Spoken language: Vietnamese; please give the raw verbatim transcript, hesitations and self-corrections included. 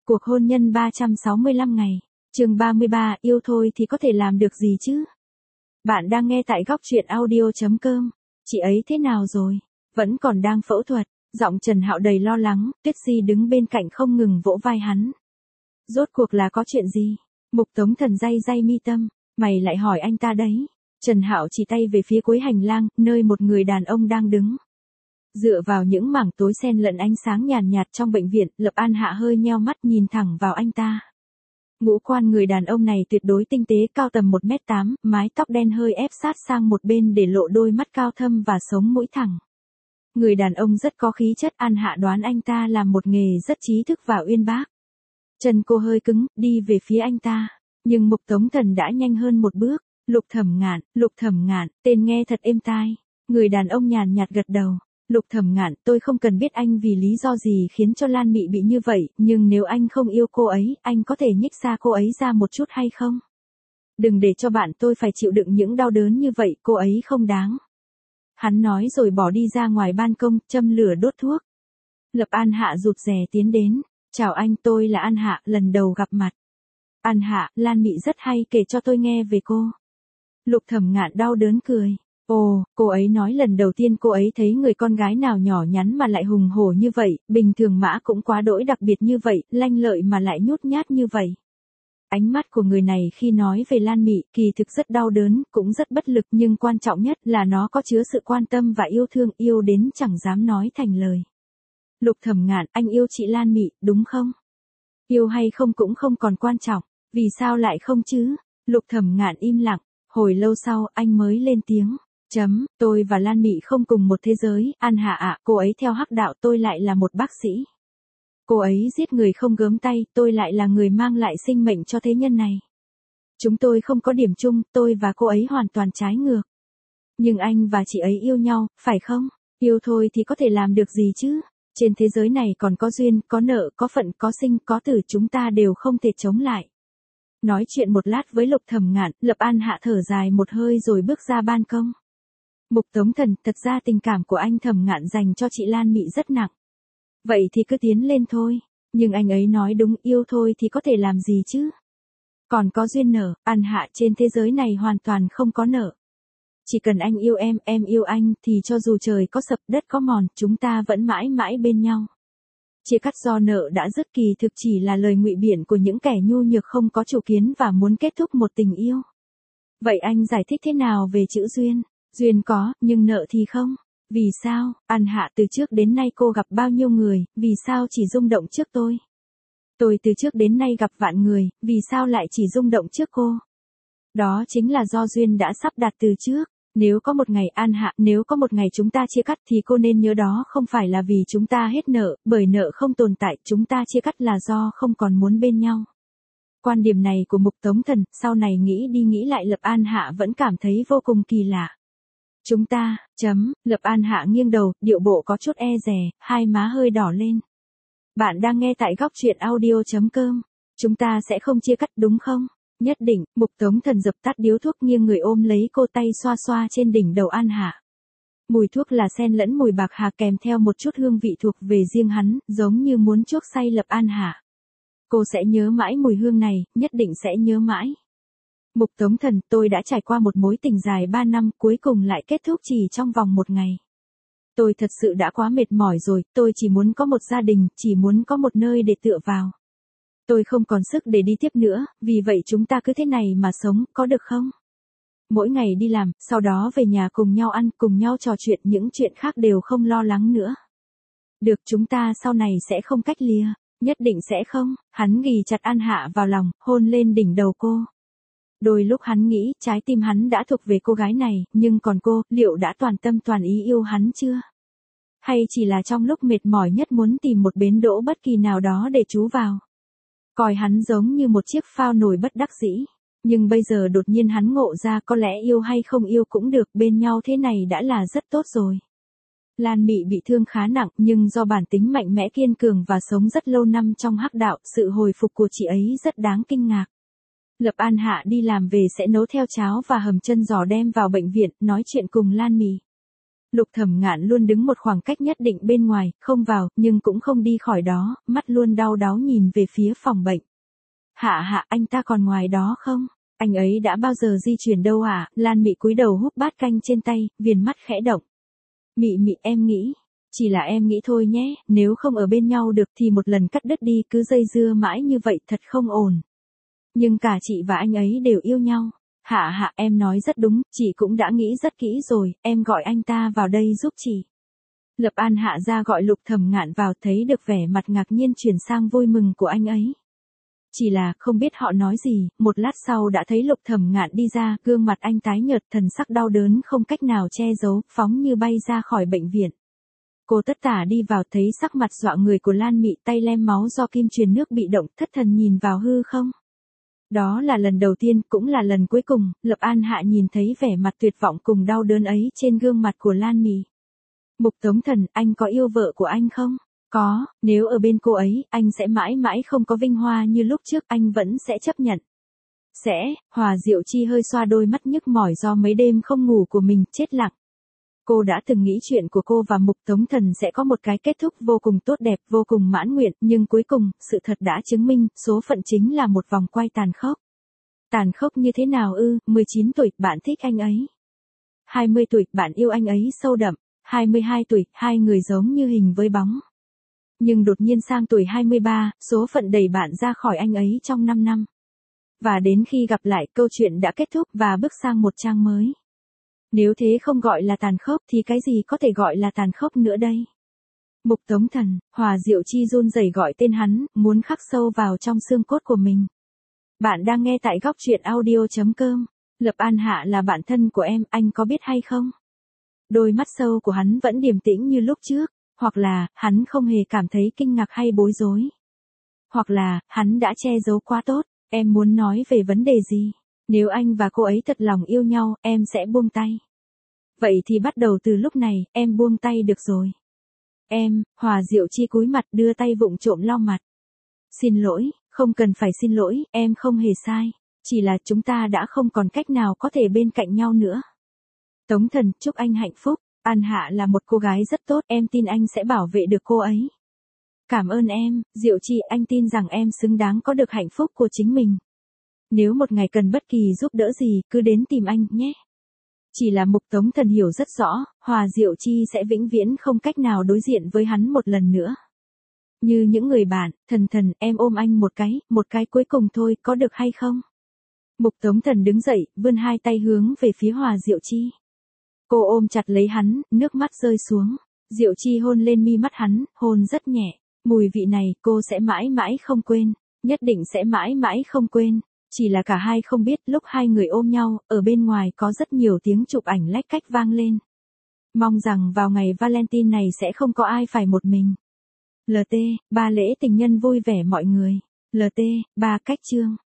Cuộc hôn nhân ba trăm sáu mươi lăm ngày. Chương ba mươi ba, yêu thôi thì có thể làm được gì chứ? Bạn đang nghe tại góc truyện audio chấm com. Chị ấy thế nào rồi? Vẫn còn đang phẫu thuật. Giọng Trần Hạo đầy lo lắng, Tuyết Di đứng bên cạnh không ngừng vỗ vai hắn. Rốt cuộc là có chuyện gì? Mục Tống Thần day day mi tâm, mày lại hỏi anh ta đấy. Trần Hạo chỉ tay về phía cuối hành lang, nơi một người đàn ông đang đứng. Dựa vào những mảng tối xen lẫn ánh sáng nhàn nhạt trong bệnh viện, Lập An Hạ hơi nheo mắt nhìn thẳng vào anh ta. Ngũ quan người đàn ông này tuyệt đối tinh tế, cao tầm một mét tám, mái tóc đen hơi ép sát sang một bên để lộ đôi mắt cao thâm và sống mũi thẳng. Người đàn ông rất có khí chất, An Hạ đoán anh ta làm một nghề rất trí thức và uyên bác. Chân cô hơi cứng, đi về phía anh ta, nhưng Mục Tống Thần đã nhanh hơn một bước. Lục Thẩm Ngạn, Lục Thẩm Ngạn, tên nghe thật êm tai. Người đàn ông nhàn nhạt gật đầu. Lục Thẩm Ngạn, tôi không cần biết anh vì lý do gì khiến cho Lan Mị bị như vậy, nhưng nếu anh không yêu cô ấy, anh có thể nhích xa cô ấy ra một chút hay không? Đừng để cho bạn tôi phải chịu đựng những đau đớn như vậy, cô ấy không đáng. Hắn nói rồi bỏ đi ra ngoài ban công, châm lửa đốt thuốc. Lập An Hạ rụt rè tiến đến. Chào anh, tôi là An Hạ, lần đầu gặp mặt. An Hạ, Lan Mị rất hay kể cho tôi nghe về cô. Lục Thẩm Ngạn đau đớn cười. Ồ, cô ấy nói lần đầu tiên cô ấy thấy người con gái nào nhỏ nhắn mà lại hùng hổ như vậy, bình thường mã cũng quá đỗi đặc biệt như vậy, lanh lợi mà lại nhút nhát như vậy. Ánh mắt của người này khi nói về Lan Mị kỳ thực rất đau đớn, cũng rất bất lực, nhưng quan trọng nhất là nó có chứa sự quan tâm và yêu thương, yêu đến chẳng dám nói thành lời. Lục Thẩm Ngạn, anh yêu chị Lan Mị, đúng không? Yêu hay không cũng không còn quan trọng, vì sao lại không chứ? Lục Thẩm Ngạn im lặng, hồi lâu sau anh mới lên tiếng. Chấm, tôi và Lan Mị không cùng một thế giới, An Hạ ạ, cô ấy theo hắc đạo, tôi lại là một bác sĩ. Cô ấy giết người không gớm tay, tôi lại là người mang lại sinh mệnh cho thế nhân này. Chúng tôi không có điểm chung, tôi và cô ấy hoàn toàn trái ngược. Nhưng anh và chị ấy yêu nhau, phải không? Yêu thôi thì có thể làm được gì chứ? Trên thế giới này còn có duyên, có nợ, có phận, có sinh, có tử, chúng ta đều không thể chống lại. Nói chuyện một lát với Lục Thẩm Ngạn, Lập An Hạ thở dài một hơi rồi bước ra ban công. Mục Tống Thần, thật ra tình cảm của anh Thẩm Ngạn dành cho chị Lan Mị rất nặng. Vậy thì cứ tiến lên thôi. Nhưng anh ấy nói đúng, yêu thôi thì có thể làm gì chứ? Còn có duyên nợ, An Hạ, trên thế giới này hoàn toàn không có nợ. Chỉ cần anh yêu em, em yêu anh, thì cho dù trời có sập, đất có mòn, chúng ta vẫn mãi mãi bên nhau. Chia cắt do nợ đã dứt kỳ thực chỉ là lời ngụy biện của những kẻ nhu nhược không có chủ kiến và muốn kết thúc một tình yêu. Vậy anh giải thích thế nào về chữ duyên? Duyên có, nhưng nợ thì không. Vì sao? An Hạ, từ trước đến nay cô gặp bao nhiêu người, vì sao chỉ rung động trước tôi? Tôi từ trước đến nay gặp vạn người, vì sao lại chỉ rung động trước cô? Đó chính là do duyên đã sắp đặt từ trước. Nếu có một ngày, An Hạ, nếu có một ngày chúng ta chia cắt thì cô nên nhớ đó không phải là vì chúng ta hết nợ, bởi nợ không tồn tại, chúng ta chia cắt là do không còn muốn bên nhau. Quan điểm này của Mục Tống Thần, sau này nghĩ đi nghĩ lại Lập An Hạ vẫn cảm thấy vô cùng kỳ lạ. Chúng ta, chấm, Lập An Hạ nghiêng đầu, điệu bộ có chút e dè, hai má hơi đỏ lên. Bạn đang nghe tại góc truyện audio chấm com. Chúng ta sẽ không chia cắt đúng không? Nhất định. Mục Tống Thần dập tắt điếu thuốc, nghiêng người ôm lấy cô, tay xoa xoa trên đỉnh đầu An Hạ. Mùi thuốc là xen lẫn mùi bạc hà kèm theo một chút hương vị thuộc về riêng hắn, giống như muốn chuốc say Lập An Hạ. Cô sẽ nhớ mãi mùi hương này, nhất định sẽ nhớ mãi. Mục Tống Thần, tôi đã trải qua một mối tình dài ba năm, cuối cùng lại kết thúc chỉ trong vòng một ngày. Tôi thật sự đã quá mệt mỏi rồi, tôi chỉ muốn có một gia đình, chỉ muốn có một nơi để tựa vào. Tôi không còn sức để đi tiếp nữa, vì vậy chúng ta cứ thế này mà sống, có được không? Mỗi ngày đi làm, sau đó về nhà cùng nhau ăn, cùng nhau trò chuyện, những chuyện khác đều không lo lắng nữa. Được, chúng ta sau này sẽ không cách lìa, nhất định sẽ không. Hắn ghì chặt An Hạ vào lòng, hôn lên đỉnh đầu cô. Đôi lúc hắn nghĩ, trái tim hắn đã thuộc về cô gái này, nhưng còn cô, liệu đã toàn tâm toàn ý yêu hắn chưa? Hay chỉ là trong lúc mệt mỏi nhất muốn tìm một bến đỗ bất kỳ nào đó để trú vào? Coi hắn giống như một chiếc phao nổi bất đắc dĩ. Nhưng bây giờ đột nhiên hắn ngộ ra, có lẽ yêu hay không yêu cũng được, bên nhau thế này đã là rất tốt rồi. Lan Mị bị thương khá nặng, nhưng do bản tính mạnh mẽ kiên cường và sống rất lâu năm trong hắc đạo, sự hồi phục của chị ấy rất đáng kinh ngạc. Lập An Hạ đi làm về sẽ nấu theo cháo và hầm chân giò đem vào bệnh viện, nói chuyện cùng Lan Mị. Lục Thẩm Ngạn luôn đứng một khoảng cách nhất định bên ngoài, không vào, nhưng cũng không đi khỏi đó, mắt luôn đau đáu nhìn về phía phòng bệnh. Hạ hạ, anh ta còn ngoài đó không? Anh ấy đã bao giờ di chuyển đâu hả? Lan Mị cúi đầu húp bát canh trên tay, viền mắt khẽ động. Mị Mị, em nghĩ, chỉ là em nghĩ thôi nhé, nếu không ở bên nhau được thì một lần cắt đứt đi, cứ dây dưa mãi như vậy thật không ổn. Nhưng cả chị và anh ấy đều yêu nhau. Hạ hạ, em nói rất đúng, chị cũng đã nghĩ rất kỹ rồi, em gọi anh ta vào đây giúp chị. Lập An hạ ra gọi Lục Thẩm Ngạn vào, thấy được vẻ mặt ngạc nhiên chuyển sang vui mừng của anh ấy. Chỉ là không biết họ nói gì, một lát sau đã thấy Lục Thẩm Ngạn đi ra, gương mặt anh tái nhợt, thần sắc đau đớn không cách nào che giấu, phóng như bay ra khỏi bệnh viện. Cô Tất Tả đi vào thấy sắc mặt dọa người của Lan Mị, tay lem máu do kim truyền nước bị động, thất thần nhìn vào hư không. Đó là lần đầu tiên, cũng là lần cuối cùng, Lập An Hạ nhìn thấy vẻ mặt tuyệt vọng cùng đau đớn ấy trên gương mặt của Lan Mị. Mục Tống Thần, anh có yêu vợ của anh không? Có, nếu ở bên cô ấy, anh sẽ mãi mãi không có vinh hoa như lúc trước, anh vẫn sẽ chấp nhận. Sẽ, Hòa Diệu Chi hơi xoa đôi mắt nhức mỏi do mấy đêm không ngủ của mình, chết lặng. Cô đã từng nghĩ chuyện của cô và Mục Tống Thần sẽ có một cái kết thúc vô cùng tốt đẹp, vô cùng mãn nguyện, nhưng cuối cùng, sự thật đã chứng minh, số phận chính là một vòng quay tàn khốc. Tàn khốc như thế nào ư? mười chín tuổi, bạn thích anh ấy. hai mươi tuổi, bạn yêu anh ấy sâu đậm. hai mươi hai tuổi, hai người giống như hình với bóng. Nhưng đột nhiên sang tuổi hai mươi ba, số phận đẩy bạn ra khỏi anh ấy trong năm năm. Và đến khi gặp lại, câu chuyện đã kết thúc và bước sang một trang mới. Nếu thế không gọi là tàn khốc thì cái gì có thể gọi là tàn khốc nữa đây? Mục Tống Thần, Hòa Diệu Chi run rẩy gọi tên hắn, muốn khắc sâu vào trong xương cốt của mình. Bạn đang nghe tại góc truyện audio chấm com. Lập An Hạ là bạn thân của em, anh có biết hay không? Đôi mắt sâu của hắn vẫn điềm tĩnh như lúc trước, hoặc là, hắn không hề cảm thấy kinh ngạc hay bối rối. Hoặc là, hắn đã che giấu quá tốt, em muốn nói về vấn đề gì? Nếu anh và cô ấy thật lòng yêu nhau, em sẽ buông tay. Vậy thì bắt đầu từ lúc này, em buông tay được rồi. Em, Hòa Diệu Chi cúi mặt đưa tay vụng trộm lau mặt. Xin lỗi, không cần phải xin lỗi, em không hề sai. Chỉ là chúng ta đã không còn cách nào có thể bên cạnh nhau nữa. Tống Thần, chúc anh hạnh phúc. An Hạ là một cô gái rất tốt, em tin anh sẽ bảo vệ được cô ấy. Cảm ơn em, Diệu Chi, anh tin rằng em xứng đáng có được hạnh phúc của chính mình. Nếu một ngày cần bất kỳ giúp đỡ gì, cứ đến tìm anh, nhé. Chỉ là Mục Tống Thần hiểu rất rõ, Hòa Diệu Chi sẽ vĩnh viễn không cách nào đối diện với hắn một lần nữa. Như những người bạn, Thần Thần, em ôm anh một cái, một cái cuối cùng thôi, có được hay không? Mục Tống Thần đứng dậy, vươn hai tay hướng về phía Hòa Diệu Chi. Cô ôm chặt lấy hắn, nước mắt rơi xuống. Diệu Chi hôn lên mi mắt hắn, hôn rất nhẹ. Mùi vị này, cô sẽ mãi mãi không quên. Nhất định sẽ mãi mãi không quên. Chỉ là cả hai không biết, lúc hai người ôm nhau, ở bên ngoài có rất nhiều tiếng chụp ảnh lách cách vang lên. Mong rằng vào ngày Valentine này sẽ không có ai phải một mình. lờ tê, ba lễ tình nhân vui vẻ mọi người. lờ tê, ba cách chương.